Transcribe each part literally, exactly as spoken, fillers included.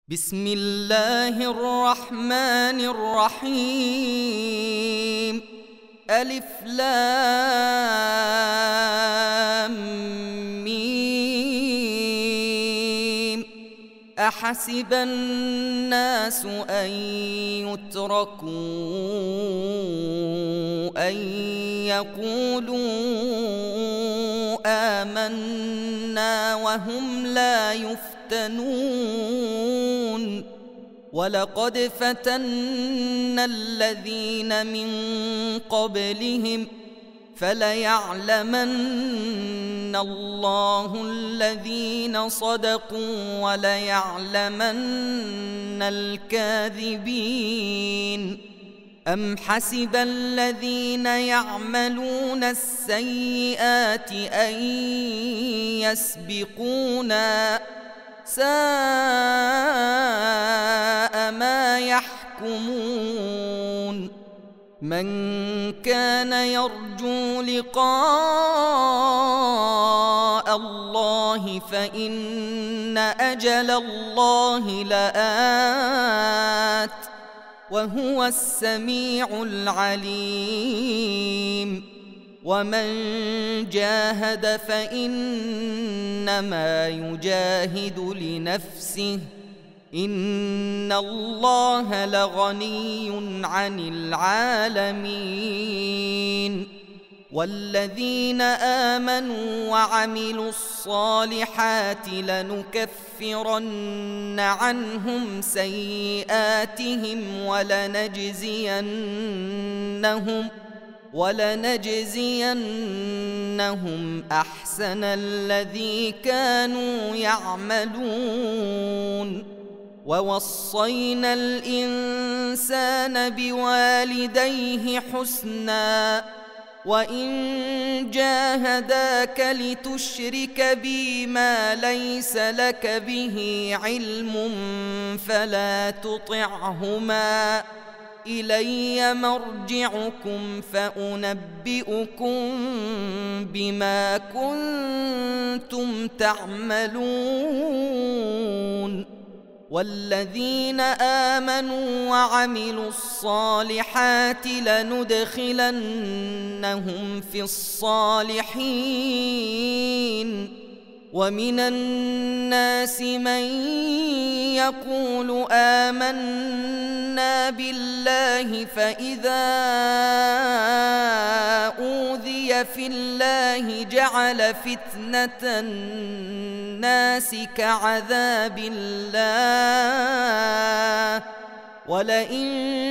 بسم الله الرحمن الرحيم. ألف لام ميم. أحسب الناس أن يتركوا أن يقولوا آمنا وهم لا يفتنون. ولقد فتنا الذين من قبلهم فليعلمن الله الذين صدقوا وليعلمن الكاذبين. أم حسب الذين يعملون السيئات أن يسبقونا ساء ما يحكمون. من كان يرجو لقاء الله فإن أجل الله لآت وهو السميع العليم. ومن جاهد فإنما يجاهد لنفسه إن الله لغني عن العالمين. والذين آمنوا وعملوا الصالحات لنكفرن عنهم سيئاتهم ولنجزينهم ولنجزينهم أحسن الذي كانوا يعملون. ووصينا الإنسان بوالديه حسنا وإن جاهداك لتشرك بي ما ليس لك به علم فلا تطعهما إلي مرجعكم فأنبئكم بما كنتم تعملون. والذين آمنوا وعملوا الصالحات لندخلنهم في الصالحين. ومن الناس من يقول آمنا بالله فإذا أوذي في الله جعل فتنة الناس كعذاب الله ولئن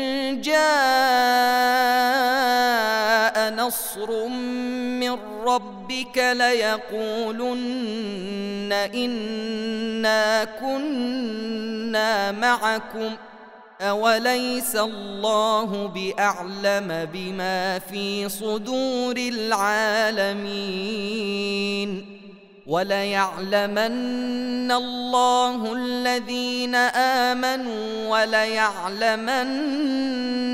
جاء نصر من ربك ليقولن إنا كنا معكم أوليس الله بأعلم بما في صدور العالمين. وليعلمن الله الذين آمنوا وليعلمن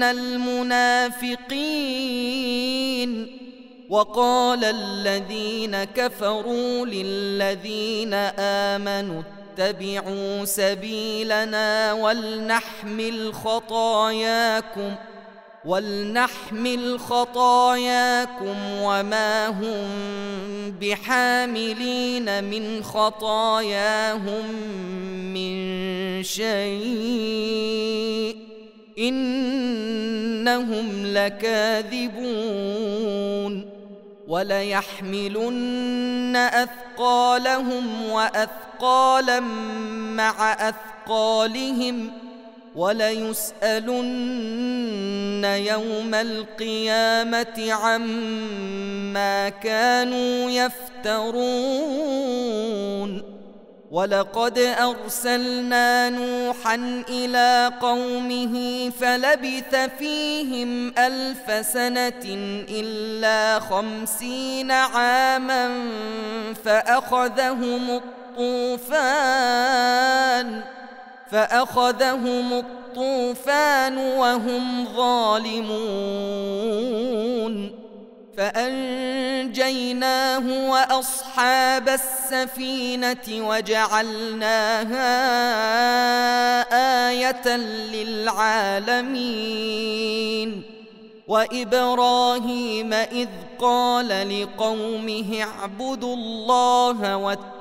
المنافقين. وقال الذين كفروا للذين آمنوا اتبعوا سبيلنا ولنحمل خطاياكم ولنحمل خطاياكم وما هم بحاملين من خطاياهم من شيء إنهم لكاذبون. وليحملن أثقالهم وأثقالا مع أثقالهم وليسألن يوم القيامة عما كانوا يفترون. ولقد أرسلنا نوحا إلى قومه فلبث فيهم ألف سنة إلا خمسين عاما فأخذهم الطوفان فأخذهم الطوفان وهم ظالمون. فأنجيناه وأصحاب السفينة وجعلناها آية للعالمين. وإبراهيم إذ قال لقومه اعبدوا الله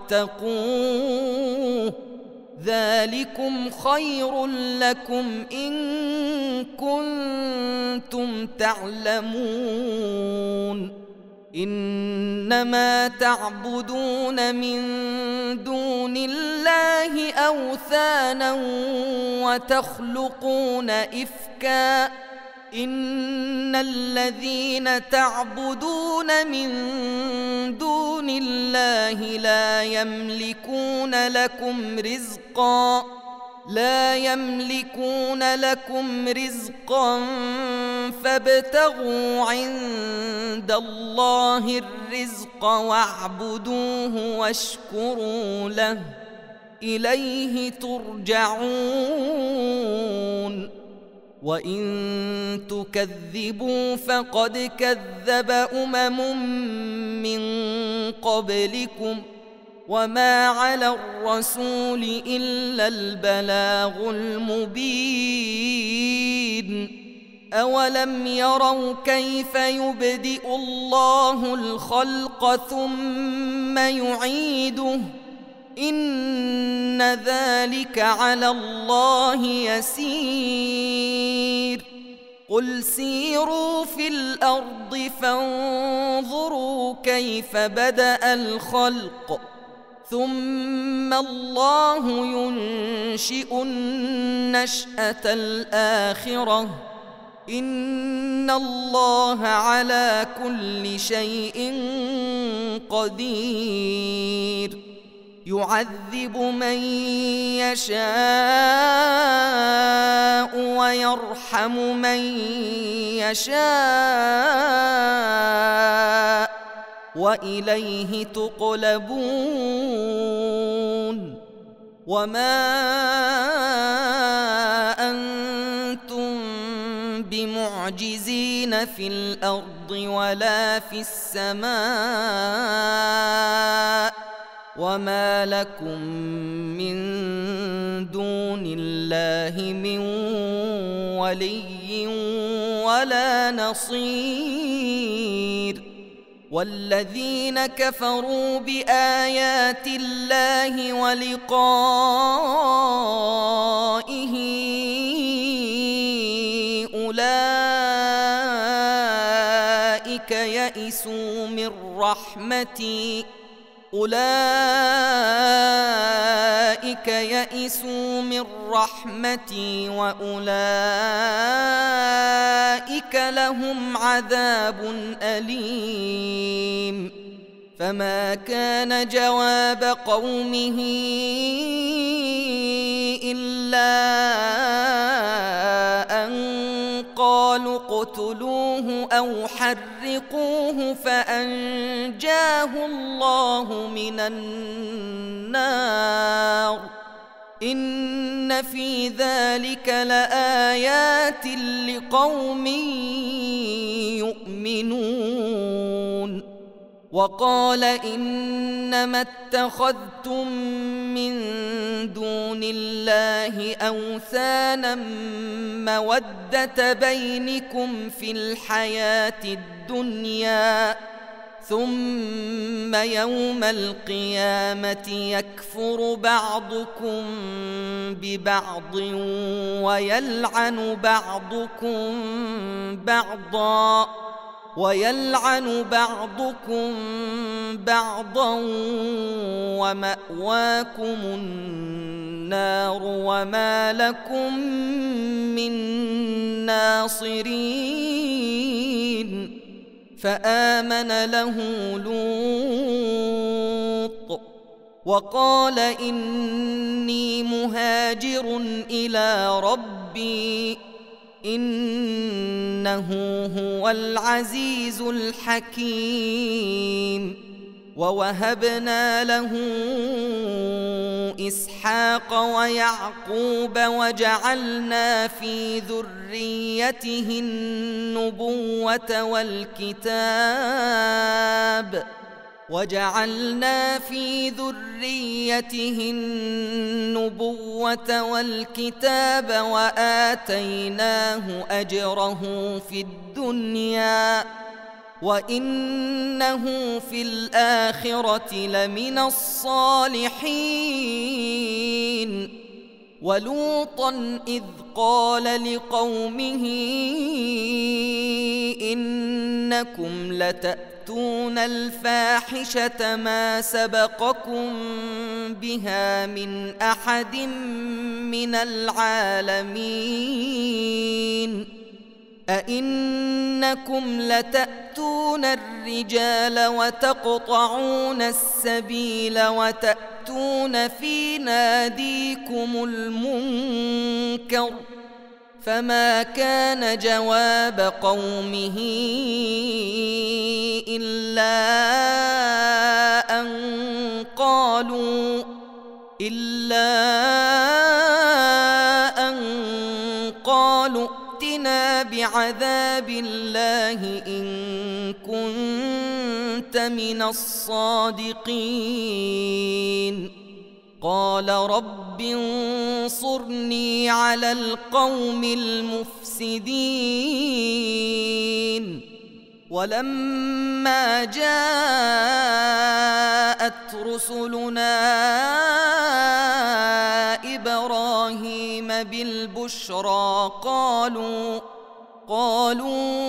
واتقوه ذلكم خير لكم إن كنتم تعلمون. إنما تعبدون من دون الله أوثانا وتخلقون إفكا إن الذين تعبدون من دون الله لا يملكون لكم رزقا لا يملكون لكم رزقا فابتغوا عند الله الرزق واعبدوه واشكروا له إليه ترجعون. وإن تكذبوا فقد كذب أمم من قبلكم وما على الرسول إلا البلاغ المبين. أولم يروا كيف يبدئ الله الخلق ثم يعيده إن ذلك على الله يسير. قل سيروا في الأرض فانظروا كيف بدأ الخلق ثم الله ينشئ النشأة الآخرة إن الله على كل شيء قدير. يعذب من يشاء ويرحم من يشاء وإليه تقلبون. وما أنتم بمعجزين في الأرض ولا في السماء وما لكم من دون الله من ولي ولا نصير. والذين كفروا بآيات الله ولقائه أولئك يئسوا من رحمتي أولئك يئسوا من رحمتي وأولئك لهم عذاب أليم. فما كان جواب قومه إلا أن قالوا اقتلوه أو حرقوه فأنجاه الله من النار إن في ذلك لآيات لقوم يؤمنون. وقال إنما اتخذتم من دون الله أوثانا مودة بينكم في الحياة الدنيا ثم يوم القيامة يكفر بعضكم ببعض ويلعن بعضكم بعضا ويلعن بعضكم بعضا ومأواكم النار وما لكم من ناصرين. فآمن له لوط وقال إني مهاجر إلى ربي إنه هو العزيز الحكيم. ووهبنا له إسحاق ويعقوب وجعلنا في ذريته النبوة والكتاب وجعلنا في ذريته النبوة والكتاب وآتيناه أجره في الدنيا وإنه في الآخرة لمن الصالحين. ولوطا إذ قال لقومه إنكم لتأتون الفاحشة ما سبقكم بها من أحد من العالمين أئنكم لتأتون الرجال وتقطعون السبيل وتأتون في ناديكم المنكر فما كان جواب قومه إلا أن قالوا إلا أن قالوا ائتنا بعذاب الله إن كنت من الصادقين. قال رب انصرني على القوم المفسدين. ولما جاءت رسلنا إبراهيم بالبشرى قالوا قالوا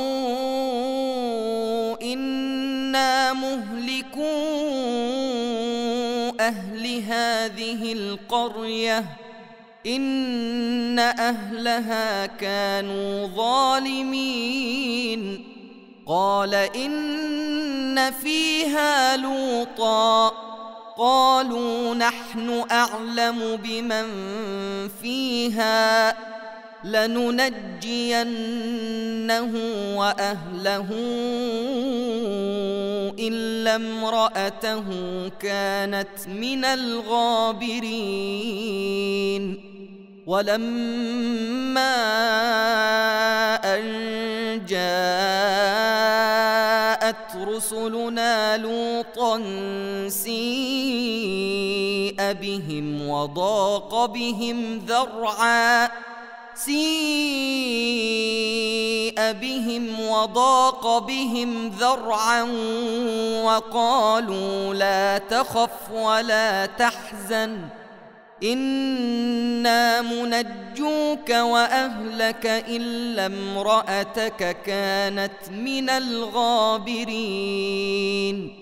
إنا مهلكو أهل هذه القرية إن أهلها كانوا ظالمين. قال إن فيها لوطا قالوا نحن أعلم بمن فيها لننجينه وأهله إلا امرأته كانت من الغابرين. ولما أن جاءت رسلنا لوطا سيء بهم وضاق بهم ذرعا سيء بهم وضاق بهم ذرعا وقالوا لا تخف ولا تحزن إنا منجوك وأهلك إلا امرأتك كانت من الغابرين.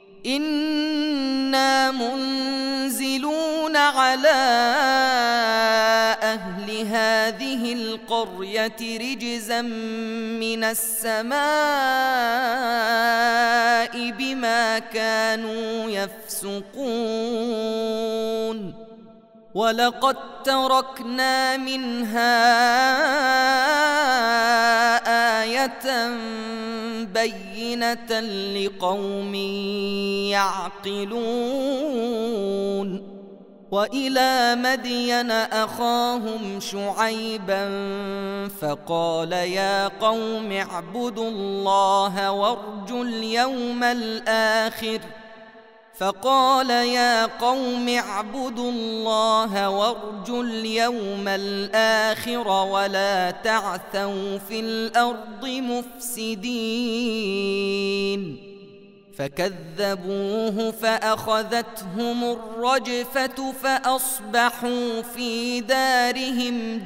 إنا منزلون على أهل هذه القرية رجزا من السماء بما كانوا يفسقون. ولقد تركنا منها آية بينة لقوم يعقلون. وإلى مدين أخاهم شعيبا فقال يا قوم اعبدوا الله وارجوا اليوم الآخر فقال يا قوم اعبدوا الله وارجوا اليوم الآخر ولا تعثوا في الأرض مفسدين. فكذبوه فأخذتهم الرجفة فأصبحوا في دارهم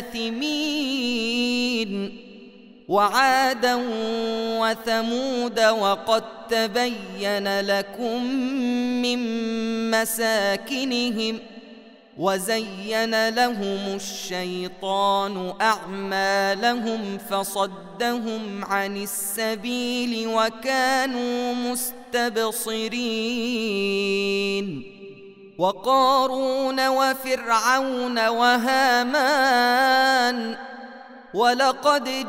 جاثمين. وعادا وثمود وقد تبين لكم من مساكنهم وزين لهم الشيطان أعمالهم فصدهم عن السبيل وكانوا مستبصرين. وقارون وفرعون وهامان ولقد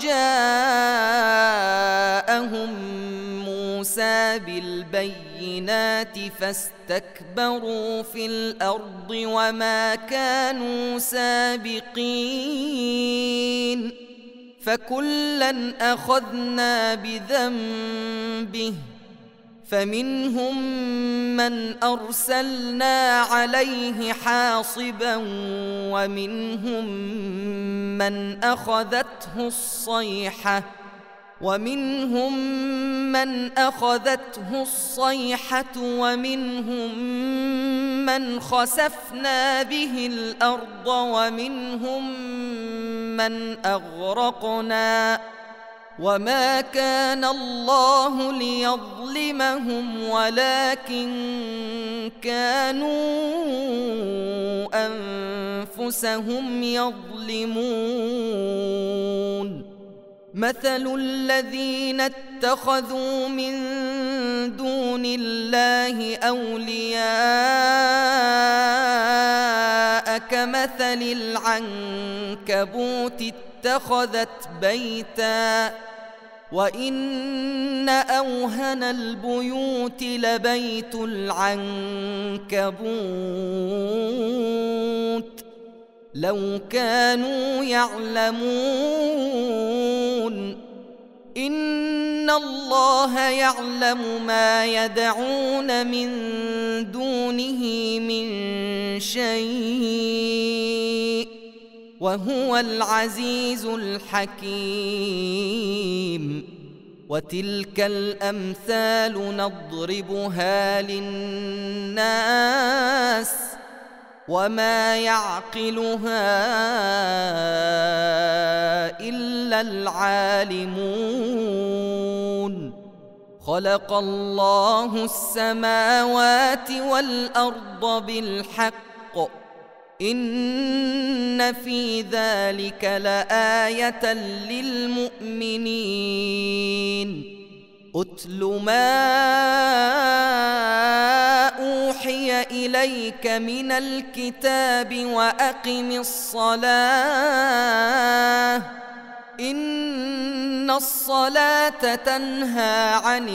جاءهم موسى بالبينات فاستكبروا في الأرض وما كانوا سابقين. فكلا أخذنا بذنبه فمنهم من أرسلنا عليه حاصبا ومنهم من أخذته الصيحة ومنهم من أخذته الصيحة ومنهم من خسفنا به الأرض ومنهم من أغرقنا وما كان الله ليظلمهم ولكن كانوا أنفسهم يظلمون مثل الذين اتخذوا من دون الله أولياء كمثل العنكبوت اتخذت بيتا وإن أوهن البيوت لبيت العنكبوت لو كانوا يعلمون إن الله يعلم ما يدعون من دونه من شيء وهو العزيز الحكيم وتلك الأمثال نضربها للناس وما يعقلها إلا العالمون خلق الله السماوات والأرض بالحق إن في ذلك لآية للمؤمنين أتل ما أوحي إليك من الكتاب وأقم الصلاة إن الصلاة تنهى عن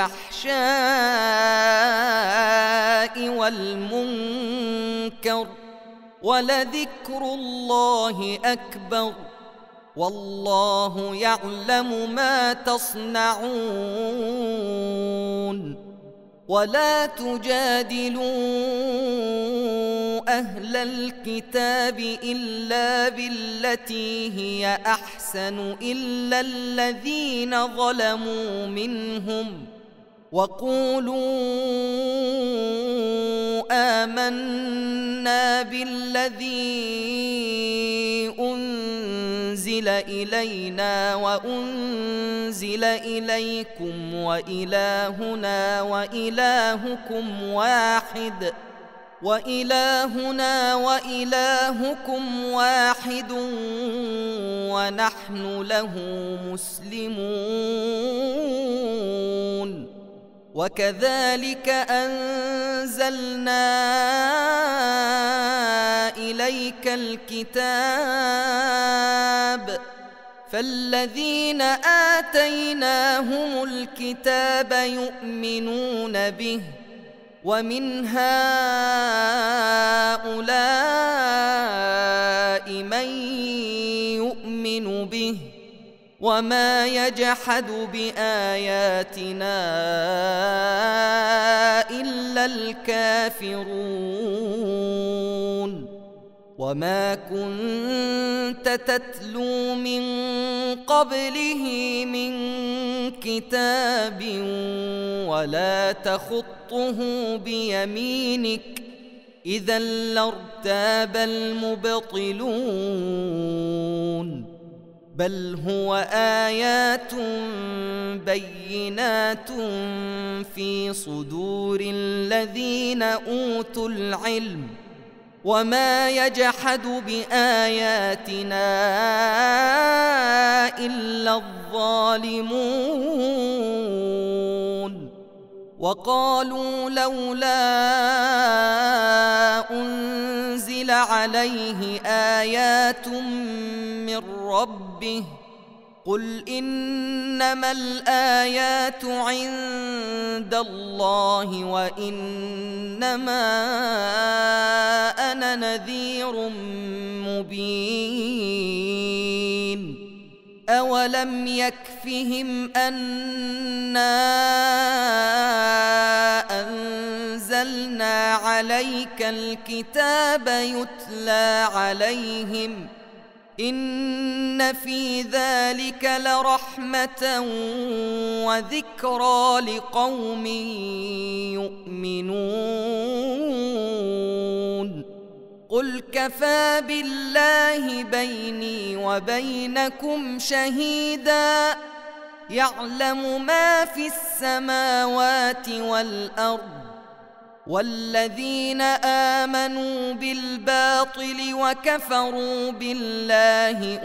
الفحشاء والمنكر ولذكر الله أكبر والله يعلم ما تصنعون ولا تجادلوا أهل الكتاب إلا بالتي هي أحسن إلا الذين ظلموا منهم وقولوا آمنا بالذي أنزل إلينا وأنزل إليكم وإلهنا وإلهكم واحد وإلهنا وإلهكم واحد ونحن له مسلمون وكذلك أنزلنا إليك الكتاب فالذين آتيناهم الكتاب يؤمنون به ومن هؤلاء من يؤمن به وما يجحد بآياتنا إلا الكافرون وما كنت تتلو من قبله من كتاب ولا تخطه بيمينك إذا لارتاب المبطلون بل هو آيات بينات في صدور الذين أوتوا العلم وما يجحد بآياتنا إلا الظالمون وقالوا لولا أنزل عليه آيات من ربه قل إنما الآيات عند الله وإنما أنا نذير مبين أولم يكفهم أنا عليك الكتاب يتلى عليهم إن في ذلك لرحمة وذكرى لقوم يؤمنون قل كفى بالله بيني وبينكم شهيدا يعلم ما في السماوات والأرض والذين آمنوا بالباطل وكفروا بالله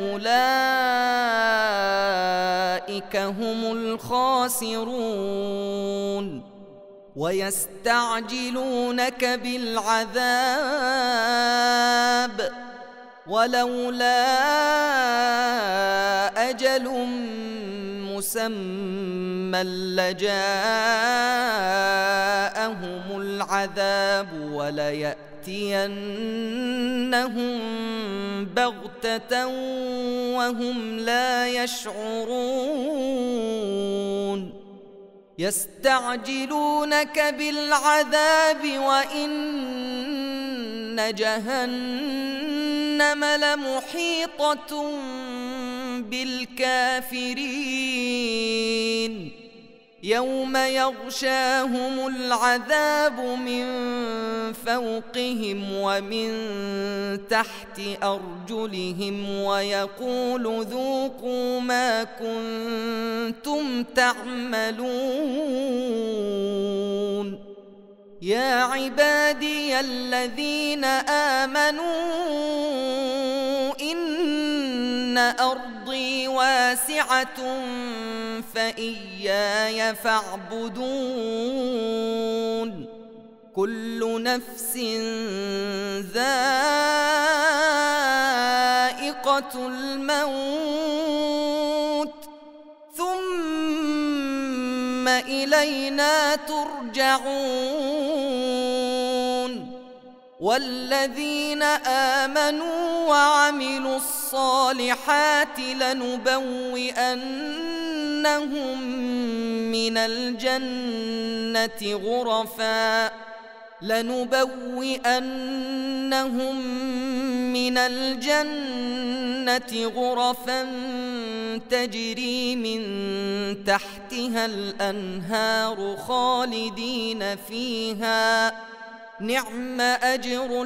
أولئك هم الخاسرون ويستعجلونك بالعذاب ولولا أجل مسمى لجاءهم العذاب وليأتينهم بغتة وهم لا يشعرون يستعجلونك بالعذاب وإن جهنم لمحيطة بالكافرين يوم يغشاهم العذاب من فوقهم ومن تحت أرجلهم ويقول ذوقوا ما كنتم تعملون يا عبادي الذين آمنوا إن أرضي واسعة فإياي فاعبدون كل نفس ذائقة الموت ثم إلينا ترجعون والذين آمنوا وعملوا الصالحات لنبوئنهم من الجنة غرفا لنبوئنهم من الجنة غرفا تجري من تحتها الأنهار خالدين فيها نعم أجر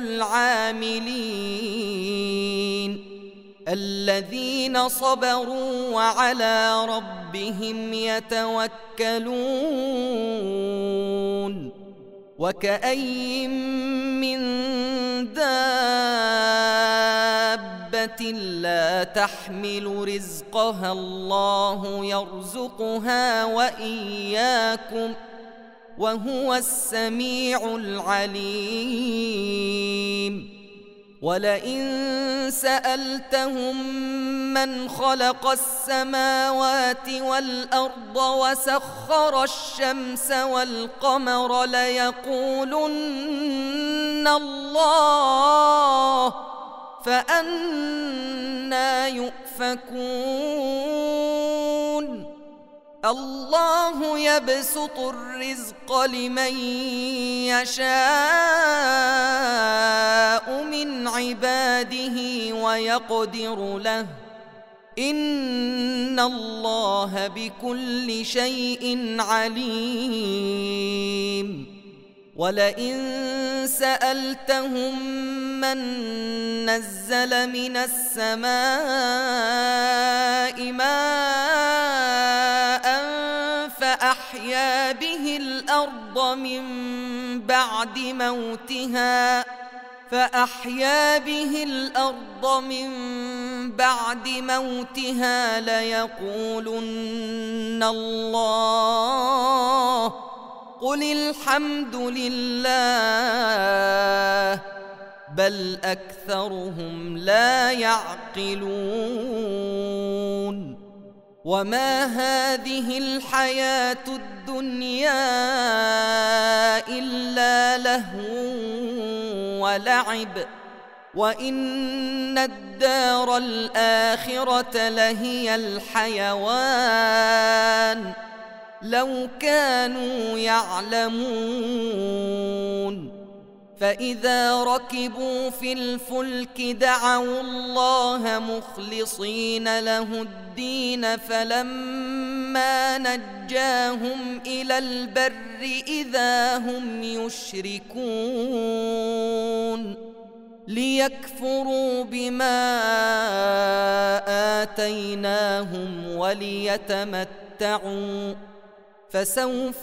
العاملين الذين صبروا وعلى ربهم يتوكلون وكأي من دابة لا تحمل رزقها الله يرزقها وإياكم وهو السميع العليم ولئن سألتهم من خلق السماوات والأرض وسخر الشمس والقمر ليقولن الله فأنى يؤفكون الله يبسط الرزق لمن يشاء من عباده ويقدر له إن الله بكل شيء عليم ولئن سألتهم من نزل من السماء ماء فأحيا به الأرض من بعد موتها فأحيا به الأرض من بعد موتها ليقولن الله قل الحمد لله بل أكثرهم لا يعقلون وما هذه الحياة الدنيا إلا لهو ولعب وإن الدار الآخرة لهي الحيوان لو كانوا يعلمون فإذا ركبوا في الفلك دعوا الله مخلصين له الدين فلما نجاهم إلى البر إذا هم يشركون ليكفروا بما آتيناهم وليتمتعوا فسوف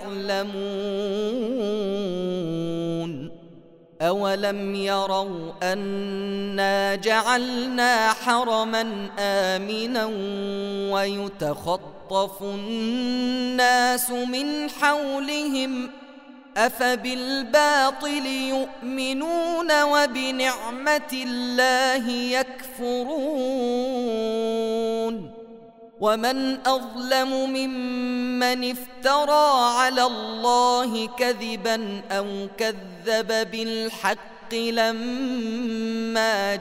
يعلمون أولم يروا أنا جعلنا حرما آمنا ويتخطف الناس من حولهم أفبالباطل يؤمنون وبنعمة الله يكفرون ومن أظلم ممن افترى على الله كذبا أو كذب بالحق لما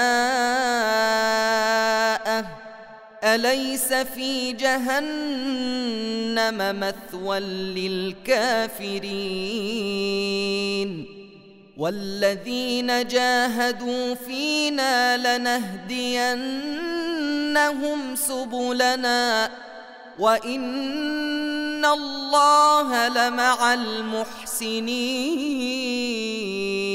جاءه أليس في جهنم مثوى للكافرين والذين جاهدوا فينا لنهدينهم سبلنا وإن الله لمع المحسنين